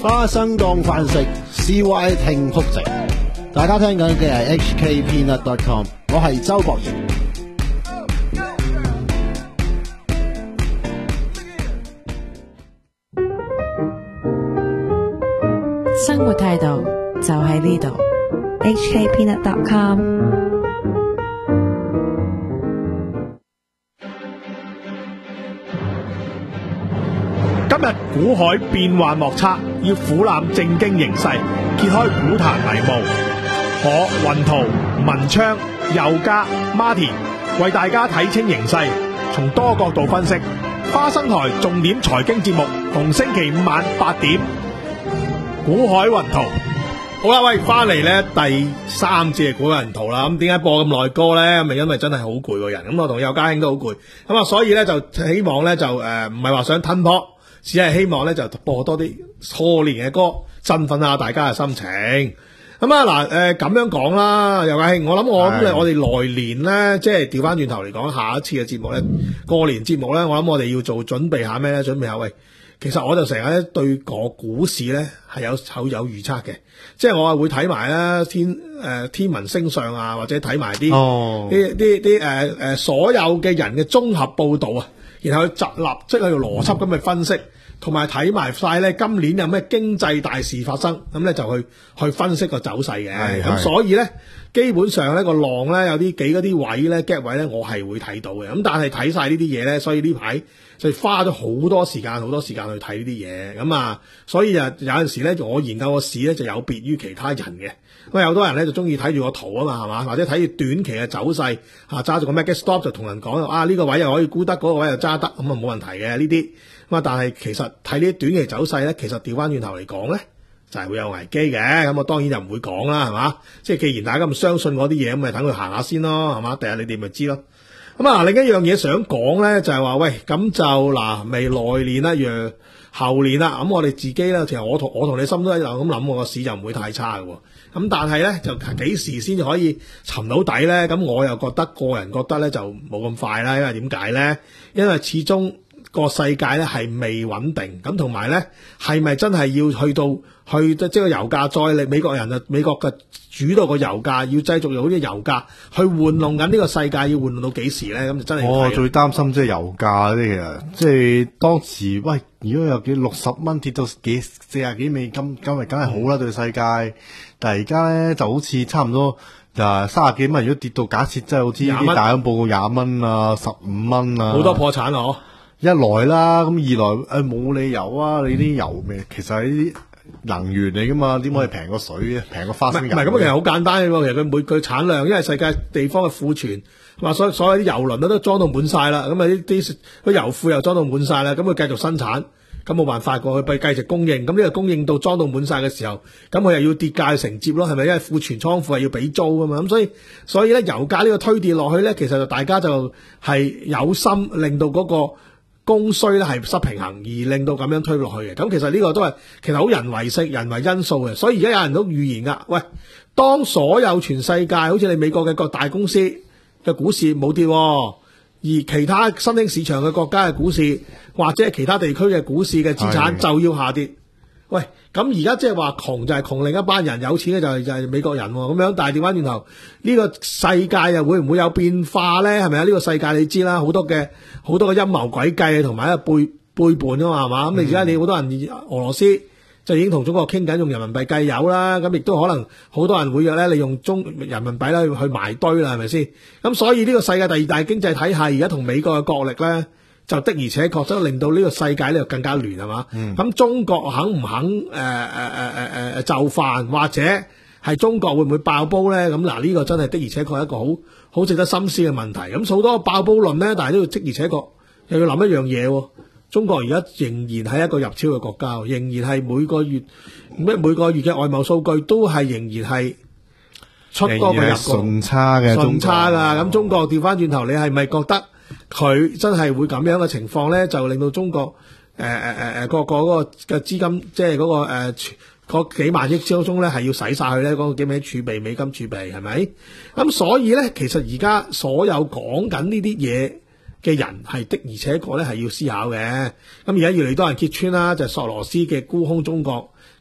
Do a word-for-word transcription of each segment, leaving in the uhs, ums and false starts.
花生當飯食 ，C Y 聽福值。大家聽緊嘅係 H K Peanut dot com， 我係周博賢。 生活態度就喺呢度 ，H K Peanut dot com。 今日股海變幻莫測，要俯瞰正經形勢，揭開股壇迷霧。我雲圖、文昌、佑嘉、Martin 為大家睇清形勢，從多角度分析。花生台重點財經節目，逢星期五晚八點。股海雲圖，好啦，喂，翻嚟咧第三節嘅股海雲圖啦。咁點解播咁耐歌咧？咪因為真係好攰個人。咁我同佑嘉兄都好攰，咁啊，所以咧就希望咧就誒唔係話想吞泡。只係希望咧就播多啲賀年嘅歌，振奮下大家嘅心情。咁啊嗱，誒咁樣講啦，佑嘉兄，我諗我諗我哋來年咧，即係調翻轉頭嚟講，下一次嘅節目咧，過年節目咧，我諗我哋要做準備下咩咧？準備下喂，其實我就成日咧對個股市咧係有有有預測嘅，即係我係會睇埋啦天誒、呃、天文星象啊，或者睇埋啲啲啲啲誒誒所有嘅人嘅綜合報導啊。然後去集立即係用邏輯咁去分析，同埋睇埋晒咧今年有咩經濟大事發生，咁咧就去去分析個走勢嘅。咁所以咧，基本上咧個浪咧有啲幾嗰啲位咧 gap 位咧，我係會睇到嘅。咁但係睇晒呢啲嘢咧，所以呢排就花咗好多時間，好多時間去睇呢啲嘢。咁啊，所以啊有陣時咧，我研究個市咧就有別於其他人嘅。咁有好多人咧就中意睇住個圖啊嘛，係嘛，或者睇住短期嘅走勢，嚇揸住個 market stop 就同人講啊，呢、這個位又可以沽得，嗰、那個位又揸得，咁啊冇問題嘅呢啲。咁啊，但係其實睇呢啲短期走勢咧，其實調翻轉頭嚟講咧，就係、是、會有危機嘅。咁我當然就唔會講啦，係嘛？即係既然大家咁相信嗰啲嘢，咁咪等佢行下先咯，係嘛？第日你哋咪知咯。咁啊，另一樣嘢想講咧，就係、是、話喂，咁就嗱，未來年一樣，後年啦，咁我哋自己咧，其實我同我同你心都一樣咁諗，我個市就唔會太差嘅。咁但係咧，就幾時先至可以沉到底咧？咁我又覺得個人覺得咧就冇咁快啦，因為點解咧？因為始終個世界咧係未穩定，咁同埋咧係咪真係要去到去即係個油價再力？美國人啊，美國嘅主導個油價要繼續用好似油價去玩弄緊呢個世界，要玩弄到幾時咧？咁就真係我最擔心即係油價呢啲嘅，即係當時喂，如果有幾六十蚊跌到幾四十幾美金，咁咪梗係好啦對世界。但係而家咧就好似差唔多就三十幾蚊，如果跌到假設真係好似啲大行報告廿蚊啊、十五蚊啊， 好多破產啊！ 一來啦，咁二來誒冇理由啊！你啲油咩？其實係啲能源嚟噶嘛，點可以平過水啊？平過花生油？唔係咁， 其實好簡單嘅喎。其實佢每佢產量，因為世界地方嘅庫存，話所所有啲油輪都都裝到滿晒啦。咁啊啲啲個油庫又裝到滿晒啦，咁佢繼續生產。咁冇辦法過，佢繼續供應。咁呢個供應到裝到滿晒嘅時候，咁佢又要跌價去承接咯，係咪？因為庫存倉庫係要俾租噶嘛。咁所以所以咧，油價呢個推跌落去咧，其實就大家就係有心令到嗰個供需咧係失平衡，而令到咁樣推落去嘅。咁其實呢個都係其實好人為性、人為因素嘅。所以而家有人都預言噶，喂，當所有全世界好似你美國嘅各大公司嘅股市冇跌，而其他新興市場嘅國家嘅股市或者其他地區嘅股市嘅資產就要下跌。喂，咁而家即係話窮就係窮另一班人，有錢嘅就係就係美國人咁樣。但係調翻轉頭，呢個世界又會唔會有變化咧？係咪啊？呢個世界你知啦，好多嘅好多嘅陰謀詭計同埋一個背背叛啊嘛，係嘛？咁你而家你好多人俄羅斯就已經同中國傾緊用人民幣計油啦，咁亦都可能好多人會約咧，你用中人民幣咧去埋堆啦，係咪先？咁所以呢個世界第二大經濟體系而家同美國嘅角力咧，就的而且確真令到呢個世界咧更加亂，係嘛？咁、嗯、中國肯唔肯誒誒誒誒誒就範，或者係中國會唔會爆煲咧？咁嗱，呢個真係的而且確係一個好好值得深思嘅問題。咁好多爆煲論咧，但係都要的而且確又要諗一樣嘢喎。中國而家仍然係一個入超嘅國家，仍然係每個月咩每個月嘅外貿數據都係仍然係出多過入順差嘅， 順差㗎。咁中國調翻轉頭，你係咪覺得佢真係會咁樣嘅情況咧？就令到中國誒誒誒誒個個嗰個嘅資金，即係嗰個誒嗰幾萬億之中咧，係要使晒佢咧？嗰個幾萬億儲備、美金儲備係咪？咁所以咧，其實而家所有講緊呢啲嘢嘅人係的，而且確咧係要思考嘅。咁而家越嚟越多人揭穿啦，就係索羅斯嘅沽空中國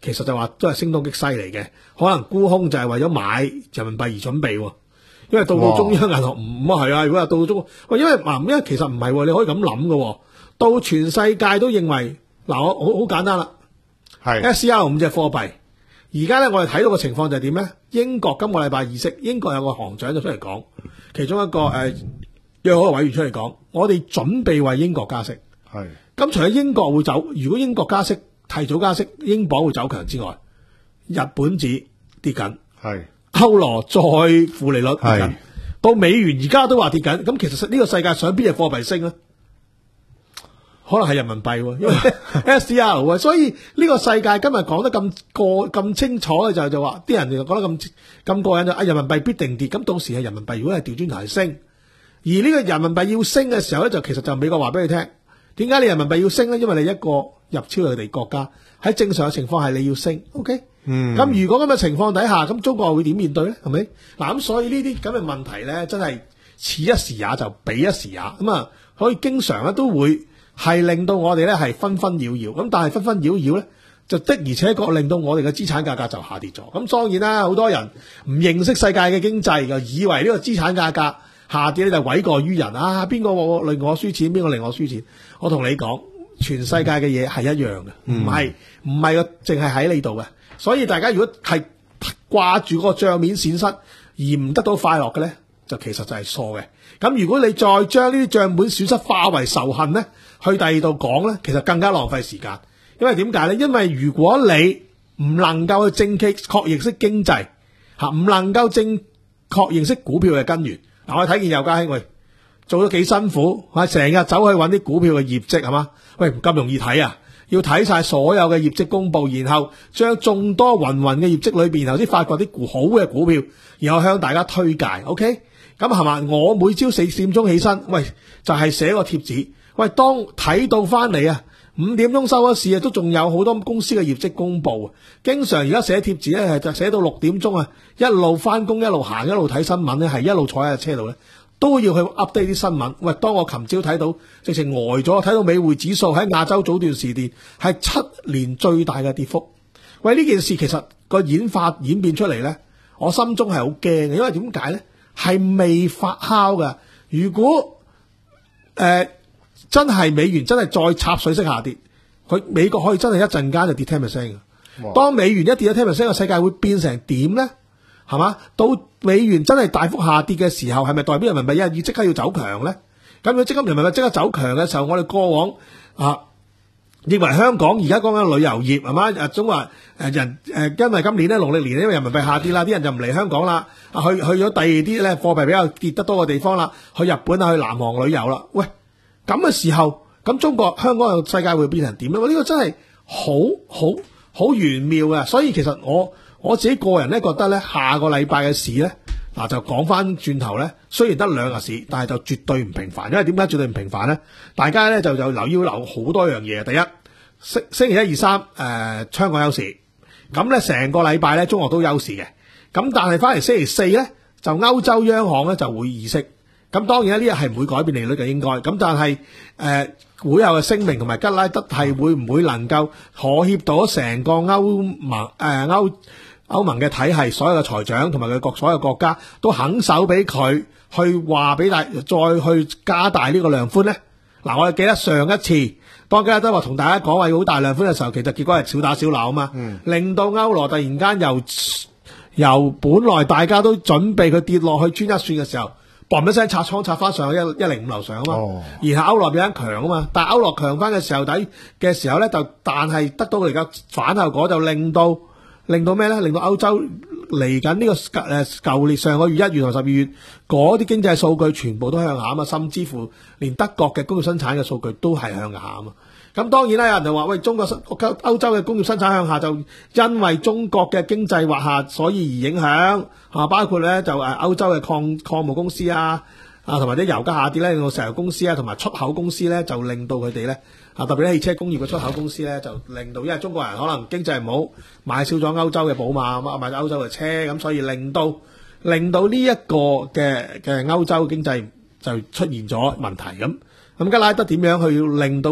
其實就話都係聲東擊西嚟嘅，可能沽空就係為咗買人民幣而準備喎。因為到到中央銀行唔啊係啊，如果係到到中，喂，因為嗱，因為其實唔係喎，你可以咁諗嘅，到全世界都認為嗱，我好好簡單啦， 係 S C R 五隻貨幣，而家咧我哋睇到嘅情況就係點咧？英國今個禮拜議息，英國有個行長就出嚟講，其中一個誒約好嘅委員出嚟講，我哋準備為英國加息。 係咁除咗英國會走，如果英國加息提早加息，英鎊會走強之外，日本紙跌緊。 係歐羅再負利率跌緊係， 到美元而家都話跌緊，咁其實呢個世界上邊隻貨幣升咧？可能係人民幣喎，因為 S D R 喎，所以呢個世界今日講得咁過咁清楚嘅就就話啲人就講得咁咁過癮就啊，人民幣必定跌，咁到時係人民幣如果係調轉頭係升，而呢個人民幣要升嘅時候咧，就其實就美國話俾你聽，點解你人民幣要升咧？因為你一個入超佢哋國家喺正常嘅情況係你要升 ，OK？ 嗯， 咁如果咁嘅情況底下，咁中國會點面對咧？係咪？嗱，咁所以呢啲咁嘅問題咧，真係此一時也就彼一時也，咁啊，可以經常咧都會係令到我哋咧係紛紛擾擾，咁但係紛紛擾擾咧，就的而且確令到我哋嘅資產價格就下跌咗。咁當然啦，好多人唔認識世界嘅經濟，就以為呢個資產價格下跌咧就諉過於人啊！邊個令我輸錢，邊個令我輸錢？我同你講，全世界嘅嘢係一樣嘅，唔係唔係個淨係喺你度嘅。所以大家如果係掛住個帳面閃失而唔得到快樂嘅咧，就其實就係錯嘅。咁如果你再將呢啲帳本損失化為仇恨咧，去第二度講咧，其實更加浪費時間。因為點解咧？因為如果你唔能夠去正確認識經濟嚇，唔能夠正確認識股票嘅根源。嗱，我睇見有家兄喂做咗幾辛苦，係成日走去揾啲股票嘅業績係嘛？喂，唔咁容易睇啊！要睇晒所有嘅業績公佈，然後將眾多芸芸嘅業績裏邊，然後先發掘啲好嘅股票，然後向大家推介。OK， 咁係嘛？我每朝四點鐘起身，喂，就係、是、寫個貼紙。喂，當睇到翻嚟啊，五點鐘收咗市啊，都仲有好多公司嘅業績公佈啊。經常而家寫貼紙咧，係就寫到六點鐘啊，一路翻工，一路行，一路睇新聞咧，係一路坐喺車度咧。都要去 update 啲新聞。喂，當我琴朝睇到，直情呆咗，睇到美匯指數喺亞洲早段時段係七年最大嘅跌幅。喂，呢件事其實個演化演變出嚟咧，我心中係好驚嘅，因為點解咧？係未發酵㗎。如果誒、呃、真係美元真係再插水式下跌，佢美國可以真係一陣間就跌 ten percent 嘅。當美元一跌咗 ten percent，個世界會變成點咧？係嘛？到美元真係大幅下跌嘅時候，係咪代表人民幣一日要即刻要走強咧？咁佢即刻人民幣即刻走強嘅時候，我哋過往啊認為香港而家講緊旅遊業係嘛？誒總話誒人誒，因為今年咧農曆年因為人民幣下跌啦，啲人就唔嚟香港啦，啊去去咗第二啲咧貨幣比較跌得多嘅地方啦，去日本啊去南韓旅遊啦。喂，咁嘅時候，咁中國香港嘅世界會變成點咧？呢、呢個真係好好好玄妙嘅，所以其實我。我自己個人咧覺得咧，下個禮拜嘅市咧，嗱就講翻轉頭咧，雖然得兩日市，但係就絕對唔平凡。因為點解絕對唔平凡咧？大家咧就就留要留好多樣嘢。第一，星星期一二三，誒、呃、香港休市，咁咧成個禮拜咧中國都休市嘅。咁但係翻嚟星期四咧，就歐洲央行咧就會議息。咁當然呢日係唔會改變利率嘅應該。咁但係誒、呃、會後嘅聲明同埋吉拉德係會唔會能夠可協到成個歐盟誒、呃、歐歐盟嘅體系，所有嘅財長同埋佢各所有國家都肯手俾佢去話俾大，再去加大呢個量寬咧。嗱，我哋記得上一次當吉拉德話同大家講話要好大量寬嘅時候，其實結果係小打小鬧啊嘛，嗯、令到歐羅突然間由由本來大家都準備佢跌落去穿一算嘅時候，嘣一聲拆倉拆翻上去一一零五樓上啊嘛，哦、然後歐羅變緊強啊嘛，但係歐羅強翻嘅時候底嘅時候咧，就但係得到佢而家反效果，就令到。令到咩咧？令到歐洲嚟緊呢個誒舊年上個月一月同十二月嗰啲經濟數據全部都向下啊嘛，甚至乎連德國嘅工業生產嘅數據都係向下啊嘛。咁當然啦，有人就話喂，中國歐洲嘅工業生產向下就因為中國嘅經濟滑下，所以而影響啊，包括咧就誒歐洲嘅礦礦務公司啊啊同埋啲油價下跌咧，令到石油公司啊同埋出口公司咧就令到佢哋咧。啊！特別啲汽車工業嘅出口公司咧，就令到因為中國人可能經濟唔好，買少咗歐洲嘅寶馬，買咗歐洲嘅車，咁所以令到令到呢一個嘅嘅歐洲經濟就出現咗問題咁。咁吉拉德點樣去令到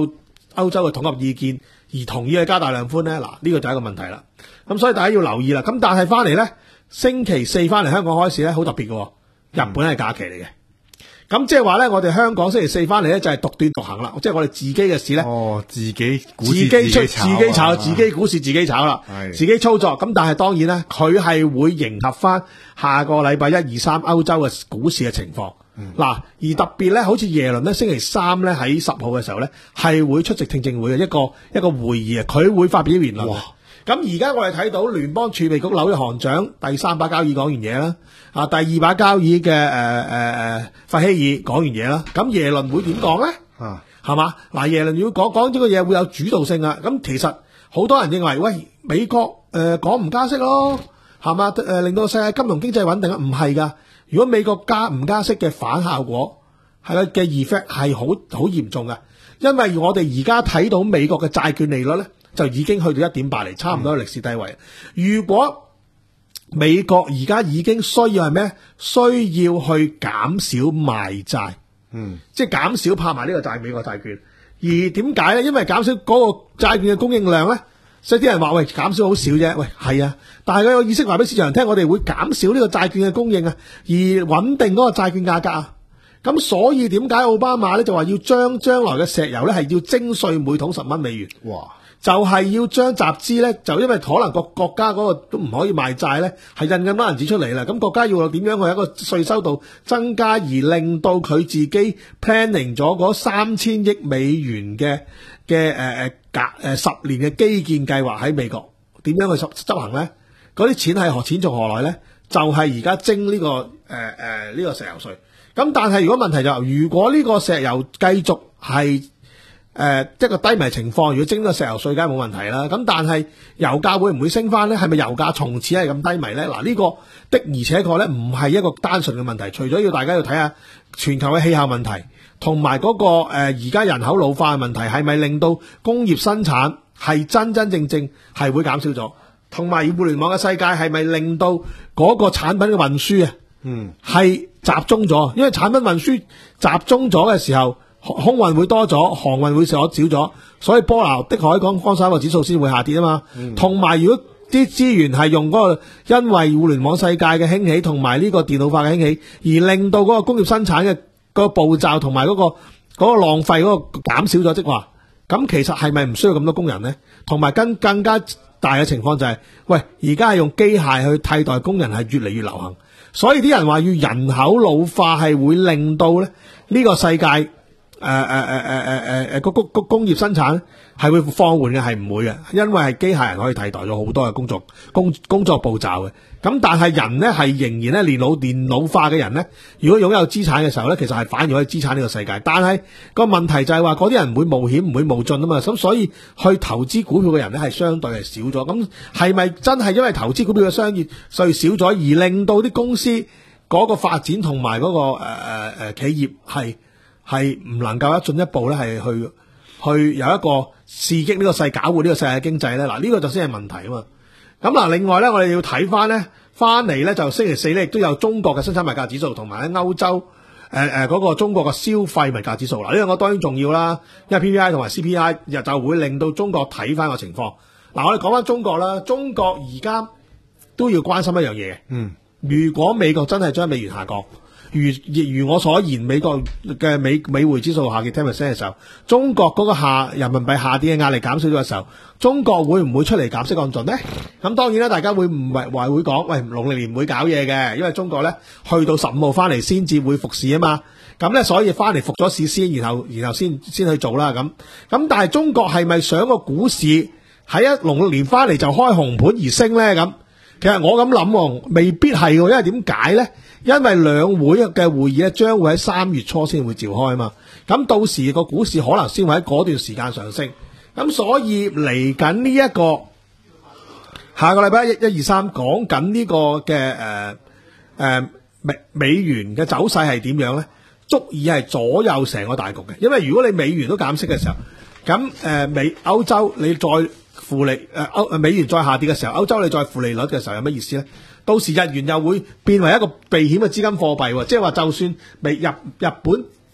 歐洲嘅統合意見而同意去加大量寬咧？嗱，呢個就係一個問題啦。咁所以大家要留意啦。咁但係翻嚟咧，星期四翻嚟香港開市咧，好特別嘅，日本係假期嚟嘅。咁即係話咧，我哋香港星期四翻嚟咧就係獨斷獨行啦，即係我哋自己嘅事咧。 哦，自己股自市己出炒啊， 自己炒，自己股市自己炒啦， 係自己操作。咁但係當然咧，佢係會迎合翻下個禮拜一二三歐洲嘅股市嘅情況。嗱、嗯，而特別咧，好似耶倫咧，星期三咧喺十號嘅時候咧，係會出席聽證會嘅一個一個會議啊，佢會發表言論。咁而家我哋睇到聯邦儲備局紐約行長第三把交椅講完嘢啦，啊第二把交椅嘅誒誒誒費希爾講完嘢啦，咁耶倫會點講咧？ 啊， 係嘛？嗱，耶倫要講講呢個嘢會有主導性啊。咁其實好多人認為，喂，美國誒講唔加息咯，係嘛？誒、呃、令到世界金融經濟穩定啊？唔係㗎。如果美國加唔加息嘅反效果係啦嘅 effect 係好好嚴重㗎，因為我哋而家睇到美國嘅債券利率咧，就已經去到一點八厘，差唔多係歷史低位。嗯、如果美國而家已經需要係咩？需要去減少賣債，嗯，即係減少拍埋呢個債美國債券。而點解咧？因為減少嗰個債券嘅供應量咧，所以啲人話喂，減少好少啫。喂，係啊，但係佢有意識話俾市場人聽，我哋會減少呢個債券嘅供應啊，而穩定嗰個債券價格啊。咁所以點解奧巴馬咧就話要將將來嘅石油咧係要徵稅每桶十蚊美元？哇！就係要將集資咧，就因為可能個國家嗰個都唔可以賣債咧，係印咁多銀紙出嚟啦。咁國家要點樣去一個稅收度增加，而令到佢自己 planning 咗嗰三千億美元嘅嘅誒誒隔誒十年嘅基建計劃喺美國點樣去執執行咧？嗰啲錢係何錢從何來咧？就係而家徵呢個誒誒呢個石油稅。咁但係如果問題就係，如果呢個石油繼續係誒、呃，一個低迷情況，如果徵咗石油稅，梗係冇問題啦。咁但係油價會唔會升翻咧？係咪油價從此係咁低迷咧？嗱，呢個的而且確咧，唔係一個單純嘅問題。除咗要大家要睇下全球嘅氣候問題，同埋嗰個誒而家人口老化嘅問題，係咪令到工業生產係真真正正係會減少咗？同埋互聯網嘅世界係咪令到嗰個產品嘅運輸啊，嗯，係集中咗？因為產品運輸集中咗嘅時候，空運會多咗，航運會少咗，所以波羅的海港方三個指數先會下跌啊嘛。同、嗯、埋如果啲資源係用嗰、那個，因為互聯網世界嘅興起，同埋呢個電腦化嘅興起，而令到嗰個工業生產嘅個步驟同埋嗰個嗰、那個浪費嗰個減少咗，即話咁其實係咪唔需要咁多工人呢？同埋更更加大嘅情況就係、是，喂，而家係用機械去替代工人係越嚟越流行，所以啲人話要人口老化係會令到咧呢個世界。誒誒誒誒誒誒誒個工工工業生產係會放緩嘅，係唔會嘅，因為係機械人可以替代咗好多嘅工作工工作步驟嘅。咁但係人咧係仍然咧年老年老化嘅人咧，如果擁有資產嘅時候咧，其實係反而可以資產呢個世界。但係個問題就係話嗰啲人唔會冒險，唔會冒進啊嘛。咁所以去投資股票嘅人咧係相對係少咗。咁係咪真係因為投資股票嘅商業所以少咗，而令到啲公司嗰個發展同埋嗰個誒誒誒企業係？係唔能夠一進一步咧，係去去有一個刺激呢個世搞活呢個世界經濟咧。嗱，呢個就先係問題啊嘛。咁嗱，另外咧，我哋要睇翻咧，翻嚟咧就星期四咧，亦都有中國嘅生產物價指數，同埋咧歐洲誒誒嗰個中國嘅消費物價指數。嗱，呢兩個當然重要啦，因為 P P I 同埋 C P I 日就會令到中國睇翻個情況。嗱，我哋講翻中國啦，中國而家都要關心一樣嘢。嗯，如果美國真係將美元下降。如如我所言，美國嘅美美匯指數下跌 ten percent 嘅時候，中國嗰個下人民幣下跌嘅壓力減少咗嘅時候，中國會唔會出嚟減息降準呢？咁當然啦，大家會唔係話會講，喂，農曆年唔會搞嘢嘅，因為中國咧去到十五號翻嚟先至會復市啊嘛。咁咧，所以翻嚟復咗市先，然後然後先先去做啦。咁咁，但係中國係咪想個股市喺一農曆年翻嚟就開紅盤而升咧？咁其實我咁諗，未必係，因為點解咧？因為兩會嘅會議咧，將會喺三月初先會召開啊嘛，咁到時個股市可能先會喺嗰段時間上升，咁所以嚟緊呢一個下個禮拜一、一二三講緊呢個嘅誒誒美美元嘅走勢係點樣咧？足以係左右成個大局嘅，因為如果你美元都減息嘅時候，咁誒、呃、美歐洲你再負利誒歐誒美元再下跌嘅時候，歐洲你再負利率嘅時候有乜意思咧？到時日元又會變為一個避險嘅資金貨幣喎，即係話就算美日日本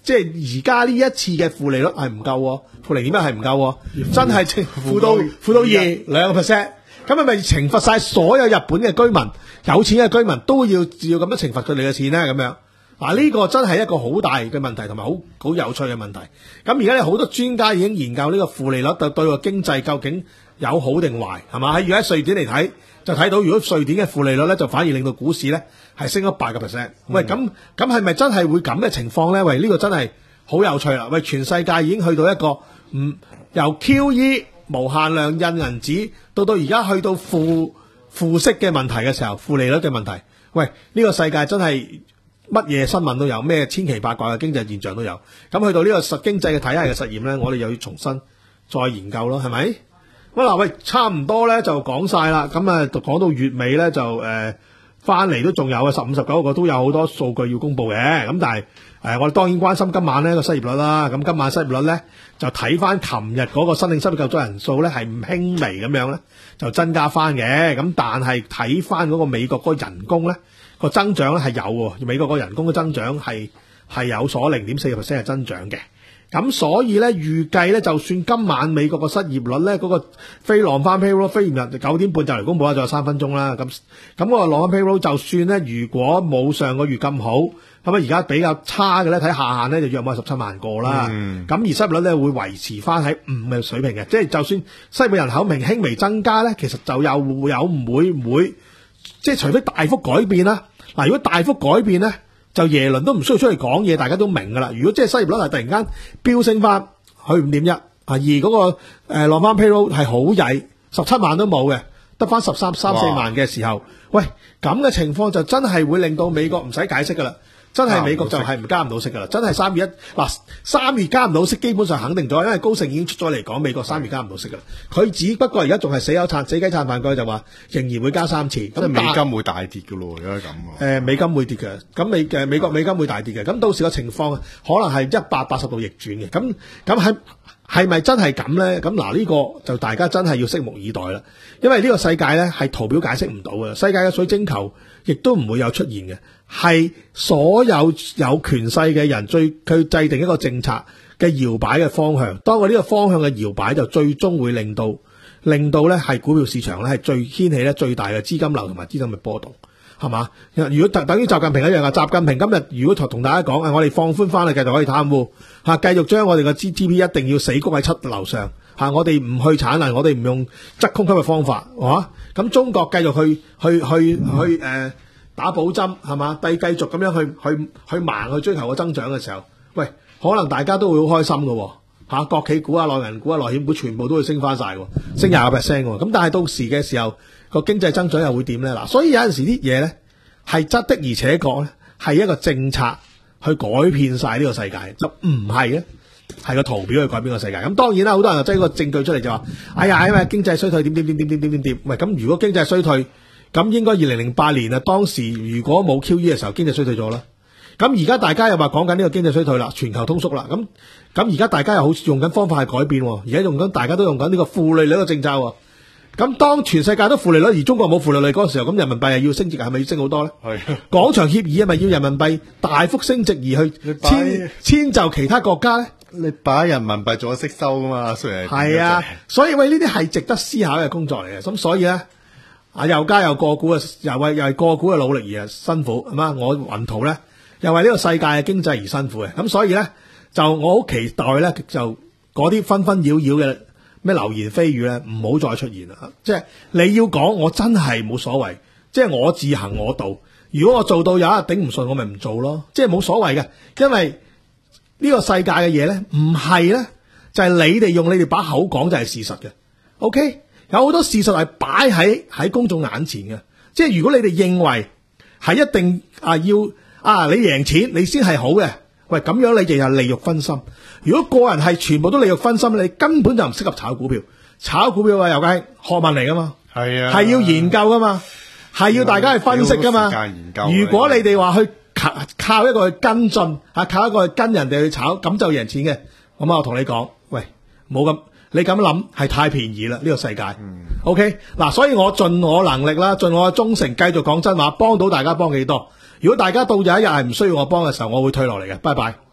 即係而家呢一次嘅負利率係唔夠喎，負零點一係唔夠喎，真係負負到負到二兩個 percent， 咁係咪懲罰晒所有日本嘅居民，有錢嘅居民都要要咁樣懲罰佢哋嘅錢咧？咁樣嗱，呢個真係一個好大嘅問題，同埋好好有趣嘅問題。咁而家有好多專家已經研究呢個負利率對對個經濟究竟有好定壞，係嘛？喺而家瑞典嚟睇，就睇到如果瑞典嘅負利率咧，就反而令到股市咧係升咗八個 percent。喂，咁咁係咪真係會咁嘅情況咧？喂，呢、這個真係好有趣啦！喂，全世界已經去到一個唔、嗯、由 Q E 無限量印銀紙，到到而家去到負負息嘅問題嘅時候，負利率嘅問題。喂，呢、這個世界真係乜嘢新聞都有，咩千奇百怪嘅經濟現象都有。咁去到呢個實經濟嘅體系嘅實驗咧，我哋又要重新再研究咯，係咪？咁嗱，喂，差唔多咧就講晒啦。咁啊，講到月尾咧就誒翻嚟都仲有啊，十五十九個都有好多數據要公布嘅。咁但係誒、呃，我哋當然關心今晚呢個失業率啦。咁今晚失業率咧就睇翻琴日嗰個申領失業救濟人數咧係唔輕微咁樣咧就增加翻嘅。咁但係睇翻嗰個美國嗰個人工咧個增長咧係有喎，美國個人工嘅增長係係有所零點四個 percent 嘅增長嘅。咁所以咧，預計咧，就算今晚美國個失業率咧，嗰、那個非浪翻 payroll 非現日九點半就嚟公佈啦，仲有三分鐘啦。咁咁嗰個浪翻 payroll 就算咧，如果冇上個月咁好，咁啊而家比較差嘅咧，睇下限咧就約莫十七萬個啦。咁、嗯、而失業率咧會維持翻喺五嘅水平嘅，即係就算失業人口明輕微增加咧，其實就又會有唔會唔會，即係除非大幅改變啦。嗱，如果大幅改變咧，就耶倫都唔需要出嚟講嘢，大家都明噶啦。如果即係失業率係突然間飆升翻去五點一，啊而嗰個誒落翻 payroll 係好曳，十七萬都冇嘅，得翻十三三四萬嘅時候，喂咁嘅情況就真係會令到美國唔使解釋噶啦，真係美國就係唔加唔到息噶啦，真係三月一嗱三月加唔到息，基本上肯定咗，因為高盛已經出咗嚟講美國三月加唔到息噶啦，佢只不過而家仲係死口撐死雞撐飯蓋，就話仍然會加三次，咁美金會大跌噶咯，如果係咁。誒、 呃，美金會跌嘅，咁美誒美國美金會大跌嘅，咁到時個情況可能係一百八十度逆轉嘅，咁咁係係咪真係咁咧？咁嗱呢個就大家真係要拭目以待啦，因為呢個世界咧係圖表解釋唔到嘅，世界嘅水晶球亦都唔會有出現嘅。係所有有權勢嘅人最佢制定一個政策嘅搖擺嘅方向，當我呢個方向嘅搖擺就最終會令到令到咧係股票市場咧係最掀起咧最大嘅資金流同埋資金嘅波動，係嘛？如果等等於習近平一樣啊，習近平今日如果同大家講，我哋放寬翻嚟，繼續可以貪污嚇，繼續將我哋嘅 G D P 一定要死谷喺七樓上嚇，我哋唔去產能，我哋唔用質空吸嘅方法，嚇咁中國繼續去去去去誒。呃打保針係嘛？繼繼續咁樣去去去盲去追求個增長嘅時候，喂，可能大家都會好開心㗎吓，國企股啊、內銀股啊、內險股全部都會升翻晒，升廿個 percent 喎。咁但係到時嘅時候，個經濟增長又會點咧？嗱，所以有陣時啲嘢咧係質的，而且確咧係一個政策去改變晒呢個世界，就唔係咧係個圖表去改變個世界。咁當然啦，好多人就擠個證據出嚟就話：哎呀，因為經濟衰退點點點點點點點點。喂，咁如果經濟衰退，咁應該二零零八年啊，當時如果冇 Q E 嘅時候，經濟衰退咗啦。咁而家大家又話講緊呢個經濟衰退啦，全球通縮啦。咁咁而家大家又好似用緊方法去改變，而家用緊大家都用緊呢個負利率嘅政策。咁當全世界都負利率，而中國冇負利率嗰個時候，咁人民幣係要升值，係咪要升好多咧？係。廣場協議係咪要人民幣大幅升值而去遷遷就其他國家咧？ 你把人民幣做咗息收噶嘛？雖然係啊，所以喂呢啲係值得思考嘅工作嚟嘅。咁所以咧。啊！又加又個股嘅，又為又係個股嘅努力而辛苦，係嘛？我雲圖咧，又為呢個世界嘅經濟而辛苦嘅，咁所以咧，就我好期待咧，就嗰啲紛紛擾擾嘅咩流言蜚語咧，唔好再出現啦。即係你要講，我真係冇所謂，即係我自行我道。如果我做到有一日頂唔順，我咪唔做咯，即係冇所謂嘅。因為呢個世界嘅嘢咧，唔係咧，就係你哋用你哋把口講就係事實嘅。OK。有好多事實係擺喺喺公眾眼前嘅，即係如果你哋認為係一定啊要啊你贏錢你先係好嘅，喂咁樣你哋又利欲分心。如果個人係全部都利欲分心，你根本就唔適合炒股票。炒股票啊，又係學問嚟噶嘛，係啊，係要研究噶嘛，係要大家去分析噶嘛。如果你哋話去靠靠一個去跟進啊，靠一個去跟人哋去炒，咁就贏錢嘅。咁啊，我同你講，喂，冇咁。你咁諗係太便宜啦，呢個世界。嗯、OK 嗱，所以我盡我能力啦，盡我嘅忠誠，繼續講真話，幫到大家幫幾多。如果大家到有一日係唔需要我幫嘅時候，我會退落嚟嘅。拜拜。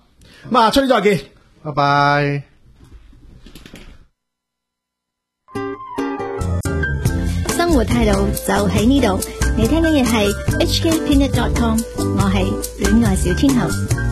咁啊，出年再見。 拜拜。 生活態度就喺呢度，你聽緊嘅係 H K Peanut dot com， 我係戀愛小天后。